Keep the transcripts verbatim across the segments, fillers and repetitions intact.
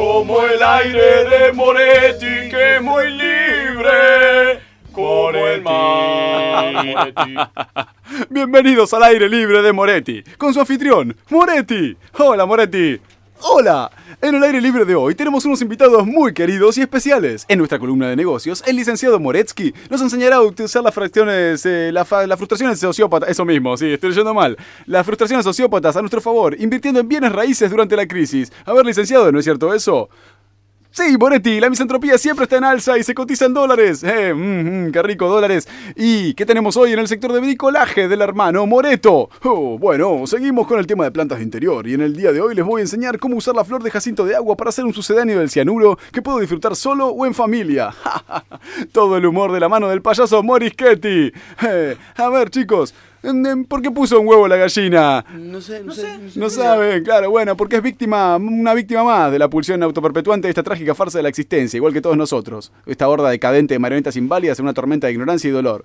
como el aire de Moretti, que es muy libre, como el mar. Moretti. Bienvenidos al aire libre de Moretti, con su anfitrión, Moretti. Hola, Moretti. Hola. En el aire libre de hoy tenemos unos invitados muy queridos y especiales. En nuestra columna de negocios, el licenciado Moretsky nos enseñará a utilizar las fracciones, eh, la fa- las frustraciones sociópatas, eso mismo, sí, estoy leyendo mal. Las frustraciones sociópatas a nuestro favor, invirtiendo en bienes raíces durante la crisis. A ver, licenciado, ¿no es cierto eso? Sí, Moretti, la misantropía siempre está en alza y se cotiza en dólares. Eh, mm, mm, qué rico, dólares. ¿Y qué tenemos hoy en el sector de bricolaje del hermano Moreto? Oh, bueno, seguimos con el tema de plantas de interior y en el día de hoy les voy a enseñar cómo usar la flor de jacinto de agua para hacer un sucedáneo del cianuro que puedo disfrutar solo o en familia. Todo el humor de la mano del payaso Morischetti. Eh, a ver, chicos, ¿por qué puso un huevo la gallina? No sé, no sé. No saben, claro, bueno, porque es víctima, una víctima más de la pulsión autoperpetuante de esta trágica farsa de la existencia, igual que todos nosotros. Esta horda decadente de marionetas inválidas en una tormenta de ignorancia y dolor.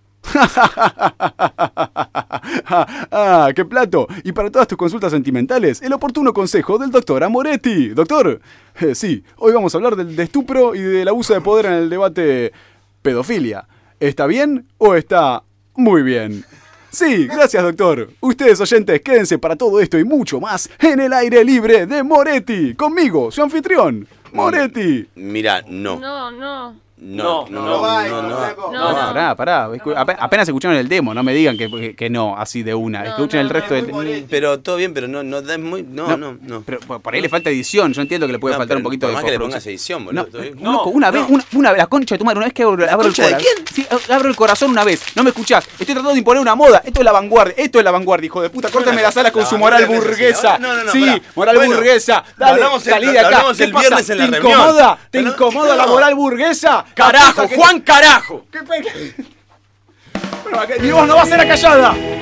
¡Ah, qué plato! Y para todas tus consultas sentimentales, el oportuno consejo del doctor Amoretti. Doctor, eh, sí, hoy vamos a hablar del de estupro y del abuso de poder en el debate pedofilia. ¿Está bien o está muy bien? Sí, gracias, doctor. Ustedes, oyentes, quédense para todo esto y mucho más en el aire libre de Moretti. Conmigo, su anfitrión, Moretti. Mira, no. No, no. No, no, no, no va, no, no. No, No, no. pará, pará. Escu- ape- Apenas escucharon el demo, no me digan que, que, que no, así de una. No, Escuchen no, el resto no, del... Moretti. Pero todo bien, pero no, no da muy. No, no, no. Pero por por ahí le falta edición, yo entiendo que le puede No, faltar pero un poquito por de más que le postproducción. pongas edición, No, boludo. todo bien. no, loco, una vez, una, una vez, la concha de tu madre, una vez que abro, abro el concha de corazón. quién? Sí, abro el corazón una vez, no me escuchás. Estoy tratando de imponer una moda. Esto es la vanguardia, esto es la vanguardia, hijo de puta. Córtame la sala con la su moral vanguardia es burguesa. así. No, no, no, sí, pará. moral Bueno, burguesa. lo Dale, hablamos el- salí de lo acá. hablamos ¿Qué el pasa? viernes en la ¿Te reunión. incomoda? ¿Te Pero- incomoda la no. moral burguesa? ¡Carajo, La puta que- Juan, carajo! ¿Qué pe- Bueno, mi voz no va a ser acallada.